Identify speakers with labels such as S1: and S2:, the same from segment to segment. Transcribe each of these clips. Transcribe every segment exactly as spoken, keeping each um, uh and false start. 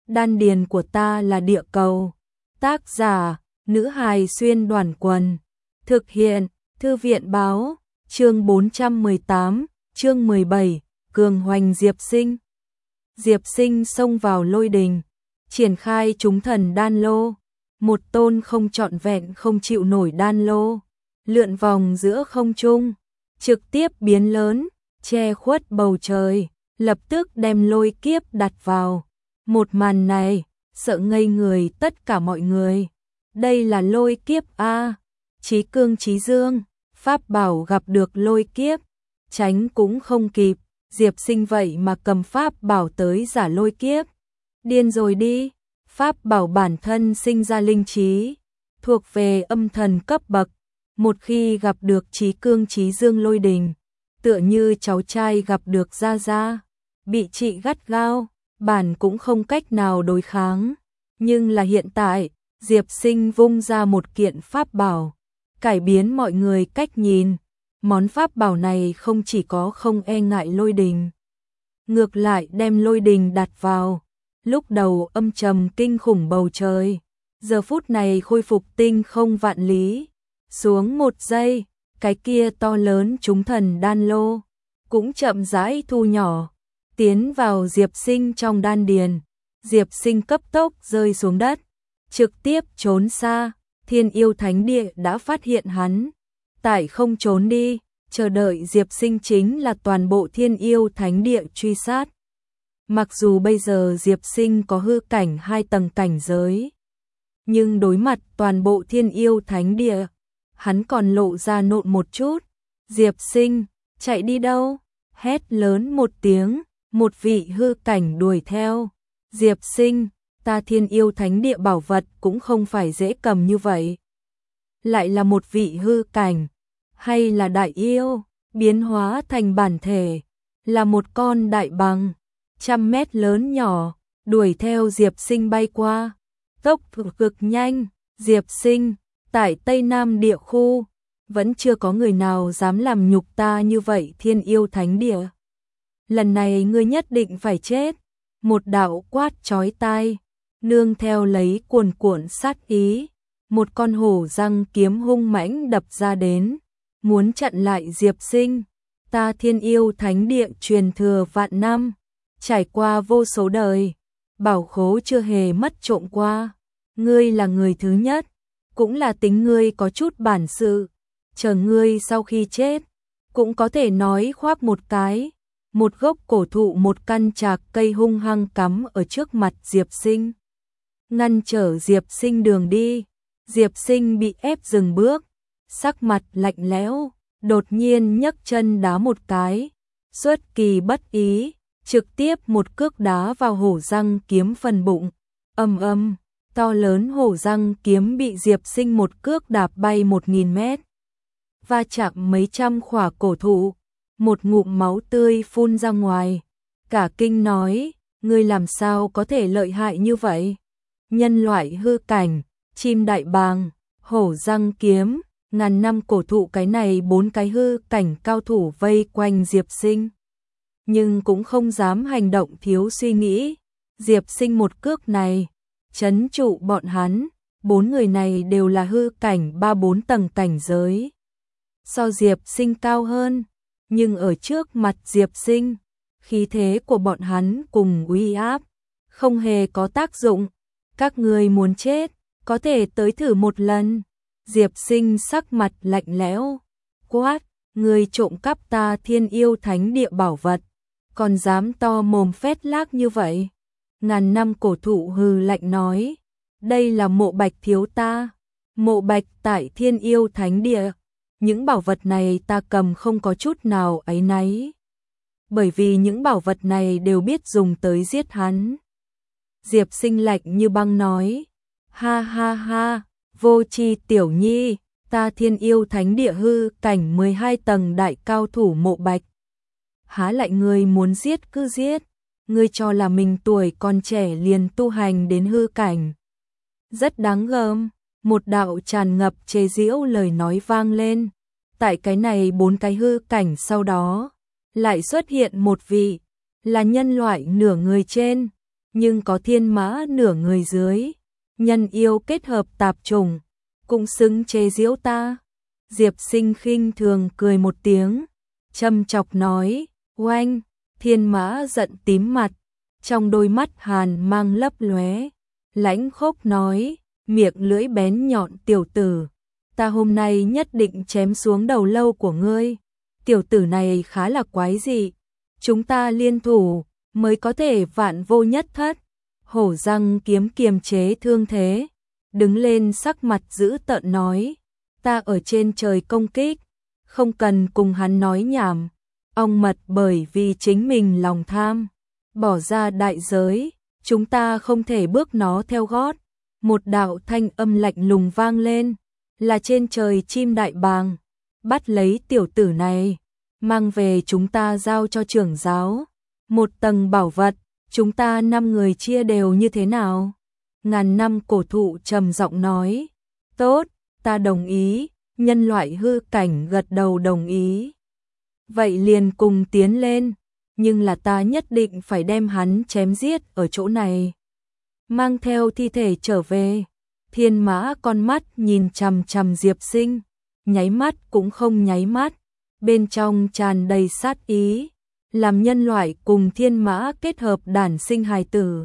S1: Đan điền của ta là địa cầu. Tác giả, nữ hài xuyên đoàn quần. Thực hiện, thư viện báo, chương bốn trăm mười tám, chương mười bảy, cường hoành Diệp Sinh. Diệp Sinh xông vào lôi đình, triển khai chúng thần đan lô. Một tôn không trọn vẹn không chịu nổi đan lô, lượn vòng giữa không trung, trực tiếp biến lớn, che khuất bầu trời, lập tức đem lôi kiếp đặt vào. Một màn này, sợ ngây người tất cả mọi người. Đây là lôi kiếp a, Chí Cương Chí Dương, pháp bảo gặp được lôi kiếp, tránh cũng không kịp, Diệp Sinh vậy mà cầm pháp bảo tới giả lôi kiếp. Điên rồi đi, pháp bảo bản thân sinh ra linh trí, thuộc về âm thần cấp bậc, một khi gặp được Chí Cương Chí Dương lôi đình, tựa như cháu trai gặp được gia gia, bị trị gắt gao, bản cũng không cách nào đối kháng. Nhưng là hiện tại, Diệp Sinh vung ra một kiện pháp bảo, cải biến mọi người cách nhìn. Món pháp bảo này không chỉ có không e ngại lôi đình, ngược lại đem lôi đình đặt vào. Lúc đầu âm trầm kinh khủng bầu trời, giờ phút này khôi phục tinh không vạn lý. Xuống một giây, cái kia to lớn chúng thần đan lô cũng chậm rãi thu nhỏ, tiến vào Diệp Sinh trong đan điền. Diệp Sinh cấp tốc rơi xuống đất, trực tiếp trốn xa. Thiên Yêu Thánh Địa đã phát hiện hắn, tại không trốn đi, chờ đợi Diệp Sinh chính là toàn bộ Thiên Yêu Thánh Địa truy sát. Mặc dù bây giờ Diệp Sinh có hư cảnh hai tầng cảnh giới, nhưng đối mặt toàn bộ Thiên Yêu Thánh Địa, hắn còn lộ ra nộn một chút. Diệp Sinh, chạy đi đâu? Hét lớn một tiếng, một vị hư cảnh đuổi theo. Diệp Sinh, ta Thiên Yêu Thánh Địa bảo vật cũng không phải dễ cầm như vậy. Lại là một vị hư cảnh, hay là đại yêu, biến hóa thành bản thể, là một con đại bằng, trăm mét lớn nhỏ, đuổi theo Diệp Sinh bay qua. Tốc độ cực nhanh, Diệp Sinh, tại Tây Nam Địa khu, vẫn chưa có người nào dám làm nhục ta như vậy Thiên Yêu Thánh Địa. Lần này ngươi nhất định phải chết. Một đạo quát chói tai, nương theo lấy cuồn cuộn sát ý, một con hổ răng kiếm hung mãnh đập ra đến, muốn chặn lại Diệp Sinh. Ta Thiên Yêu Thánh Địa truyền thừa vạn năm, trải qua vô số đời, bảo khố chưa hề mất trộm qua. Ngươi là người thứ nhất, cũng là tính ngươi có chút bản sự, chờ ngươi sau khi chết, cũng có thể nói khoác một cái. Một gốc cổ thụ một căn trạc cây hung hăng cắm ở trước mặt Diệp Sinh, ngăn trở Diệp Sinh đường đi. Diệp Sinh bị ép dừng bước, sắc mặt lạnh lẽo, đột nhiên nhấc chân đá một cái, xuất kỳ bất ý, trực tiếp một cước đá vào hổ răng kiếm phần bụng. Ầm ầm, to lớn hổ răng kiếm bị Diệp Sinh một cước đạp bay một nghìn mét, va chạm mấy trăm khỏa cổ thụ. Một ngụm máu tươi phun ra ngoài, cả kinh nói, ngươi làm sao có thể lợi hại như vậy? Nhân loại hư cảnh, chim đại bàng, hổ răng kiếm, ngàn năm cổ thụ, cái này bốn cái hư cảnh cao thủ vây quanh Diệp Sinh, nhưng cũng không dám hành động thiếu suy nghĩ. Diệp Sinh một cước này trấn trụ bọn hắn, bốn người này đều là hư cảnh ba bốn tầng cảnh giới, so Diệp Sinh cao hơn. Nhưng ở trước mặt Diệp Sinh, khí thế của bọn hắn cùng uy áp không hề có tác dụng. Các ngươi muốn chết, có thể tới thử một lần. Diệp Sinh sắc mặt lạnh lẽo, quát, ngươi trộm cắp ta Thiên Yêu Thánh Địa bảo vật, còn dám to mồm phét lác như vậy? Ngàn năm cổ thụ hừ lạnh nói, đây là mộ bạch thiếu ta, mộ bạch tại Thiên Yêu Thánh Địa. Những bảo vật này ta cầm không có chút nào áy náy, bởi vì những bảo vật này đều biết dùng tới giết hắn. Diệp Sinh lạnh như băng nói, ha ha ha, vô tri tiểu nhi, ta Thiên Yêu Thánh Địa hư cảnh mười hai tầng đại cao thủ mộ bạch, há lại ngươi muốn giết cứ giết, ngươi cho là mình tuổi còn trẻ liền tu hành đến hư cảnh, rất đáng gờm. Một đạo tràn ngập chế giễu lời nói vang lên. Tại cái này bốn cái hư cảnh sau đó, lại xuất hiện một vị, là nhân loại nửa người trên, nhưng có thiên mã nửa người dưới, nhân yêu kết hợp tạp chủng, cũng xứng chế giễu ta. Diệp Sinh khinh thường cười một tiếng, châm chọc nói, oanh, thiên mã giận tím mặt, trong đôi mắt hàn mang lấp lóe, lãnh khốc nói, miệng lưỡi bén nhọn tiểu tử, ta hôm nay nhất định chém xuống đầu lâu của ngươi. Tiểu tử này khá là quái dị, chúng ta liên thủ mới có thể vạn vô nhất thất. Hổ Răng Kiếm kiềm chế thương thế, đứng lên sắc mặt dữ tợn nói, ta ở trên trời công kích, không cần cùng hắn nói nhảm. Ong Mật bởi vì chính mình lòng tham, bỏ ra đại giới, chúng ta không thể bước nó theo gót. Một đạo thanh âm lạnh lùng vang lên, là trên trời chim đại bàng, bắt lấy tiểu tử này, mang về chúng ta giao cho trưởng giáo. Một tầng bảo vật, chúng ta năm người chia đều như thế nào? Ngàn năm cổ thụ trầm giọng nói, tốt, ta đồng ý. Nhân loại hư cảnh gật đầu đồng ý. Vậy liền cùng tiến lên, nhưng là ta nhất định phải đem hắn chém giết ở chỗ này. Mang theo thi thể trở về. Thiên mã con mắt nhìn chằm chằm Diệp Sinh, nháy mắt cũng không nháy mắt, bên trong tràn đầy sát ý, làm nhân loại cùng thiên mã kết hợp đản sinh hài tử.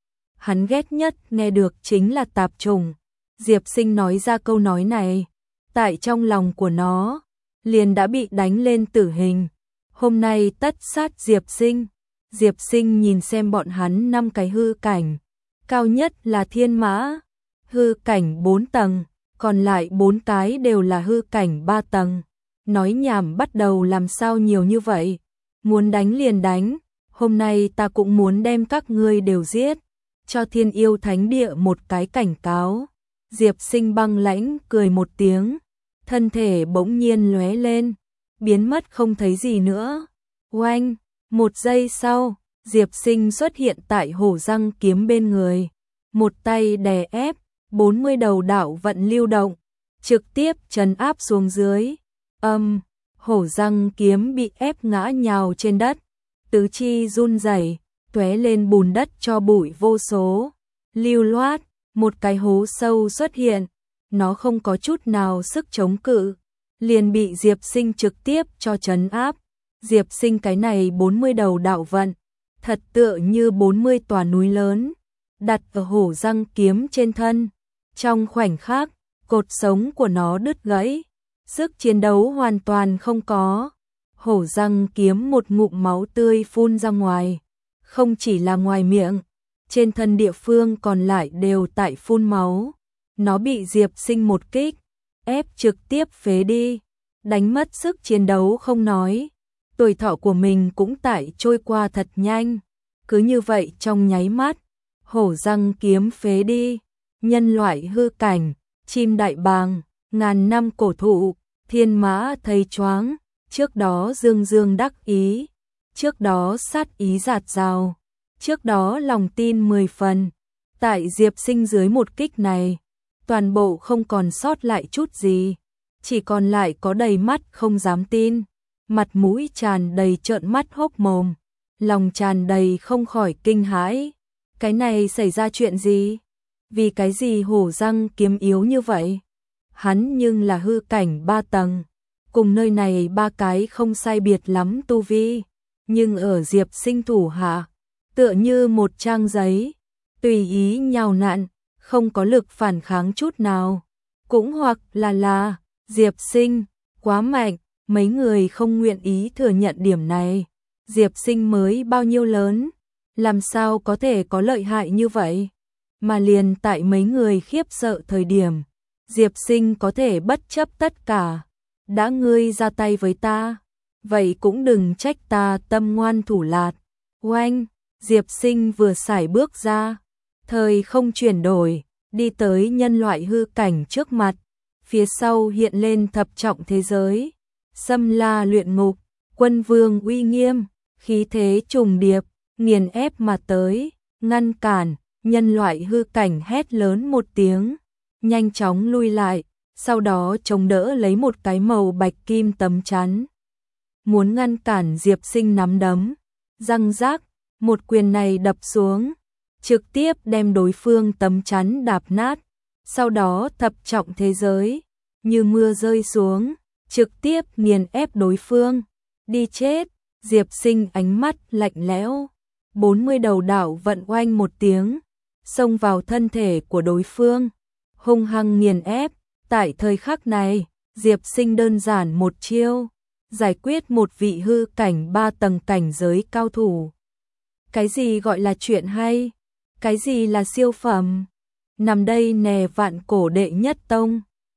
S1: Hắn ghét nhất nghe được chính là tạp chủng. Diệp Sinh nói ra câu nói này, tại trong lòng của nó, liền đã bị đánh lên tử hình. Hôm nay tất sát Diệp Sinh. Diệp Sinh nhìn xem bọn hắn năm cái hư cảnh, cao nhất là thiên mã, hư cảnh bốn tầng, còn lại bốn cái đều là hư cảnh ba tầng. Nói nhảm bắt đầu làm sao nhiều như vậy, muốn đánh liền đánh, hôm nay ta cũng muốn đem các ngươi đều giết, cho Thiên Yêu Thánh Địa một cái cảnh cáo. Diệp Sinh băng lãnh cười một tiếng, thân thể bỗng nhiên lóe lên, biến mất không thấy gì nữa. Oanh, một giây sau, Diệp Sinh xuất hiện tại Hổ Răng Kiếm bên người, một tay đè ép, bốn mươi đầu đạo vận lưu động, trực tiếp trấn áp xuống dưới. Âm, Hổ Răng Kiếm bị ép ngã nhào trên đất, tứ chi run rẩy, tóe lên bùn đất cho bụi vô số. Lưu loát, một cái hố sâu xuất hiện, nó không có chút nào sức chống cự, liền bị Diệp Sinh trực tiếp cho trấn áp. Diệp Sinh cái này bốn mươi đầu đạo vận, thật tựa như bốn mươi tòa núi lớn, đặt ở Hổ Răng Kiếm trên thân. Trong khoảnh khắc, cột sống của nó đứt gãy, sức chiến đấu hoàn toàn không có. Hổ Răng Kiếm một ngụm máu tươi phun ra ngoài, không chỉ là ngoài miệng, trên thân địa phương còn lại đều tại phun máu. Nó bị Diệp Sinh một kích, ép trực tiếp phế đi, đánh mất sức chiến đấu không nói, tuổi thọ của mình cũng tại trôi qua thật nhanh. Cứ như vậy trong nháy mắt, Hổ Răng Kiếm phế đi. Nhân loại hư cảnh, chim đại bàng, ngàn năm cổ thụ, thiên mã thấy choáng, trước đó dương dương đắc ý, trước đó sát ý giạt rào, trước đó lòng tin mười phần. Tại Diệp Sinh dưới một kích này, toàn bộ không còn sót lại chút gì, chỉ còn lại có đầy mắt không dám tin, mặt mũi tràn đầy trợn mắt hốc mồm, lòng tràn đầy không khỏi kinh hãi. Cái này xảy ra chuyện gì? Vì cái gì Hổ Răng Kiếm yếu như vậy? Hắn nhưng là hư cảnh ba tầng, cùng nơi này ba cái không sai biệt lắm tu vi, nhưng ở Diệp Sinh thủ hạ, tựa như một trang giấy, tùy ý nhào nặn, không có lực phản kháng chút nào. Cũng hoặc là là, Diệp Sinh quá mạnh, mấy người không nguyện ý thừa nhận điểm này. Diệp Sinh mới bao nhiêu lớn, làm sao có thể có lợi hại như vậy? Mà liền tại mấy người khiếp sợ thời điểm, Diệp Sinh có thể bất chấp tất cả. Đã ngươi ra tay với ta, vậy cũng đừng trách ta tâm ngoan thủ lạt. Oanh, Diệp Sinh vừa sải bước ra, thời không chuyển đổi, đi tới nhân loại hư cảnh trước mặt, phía sau hiện lên thập trọng thế giới, xâm la luyện ngục, quân vương uy nghiêm, khí thế trùng điệp, nghiền ép mà tới, ngăn cản. Nhân loại hư cảnh hét lớn một tiếng, nhanh chóng lui lại, sau đó chống đỡ lấy một cái màu bạch kim tấm chắn, muốn ngăn cản Diệp Sinh nắm đấm. Răng rác, một quyền này đập xuống, trực tiếp đem đối phương tấm chắn đạp nát, sau đó thập trọng thế giới như mưa rơi xuống, trực tiếp nghiền ép đối phương. Đi chết! Diệp Sinh ánh mắt lạnh lẽo, bốn mươi đầu đảo vận oanh một tiếng, xông vào thân thể của đối phương, hung hăng nghiền ép. Tại thời khắc này, Diệp Sinh đơn giản một chiêu, giải quyết một vị hư cảnh ba tầng cảnh giới cao thủ. Cái gì gọi là chuyện hay? Cái gì là siêu phẩm? Nằm đây nè vạn cổ đệ nhất tông.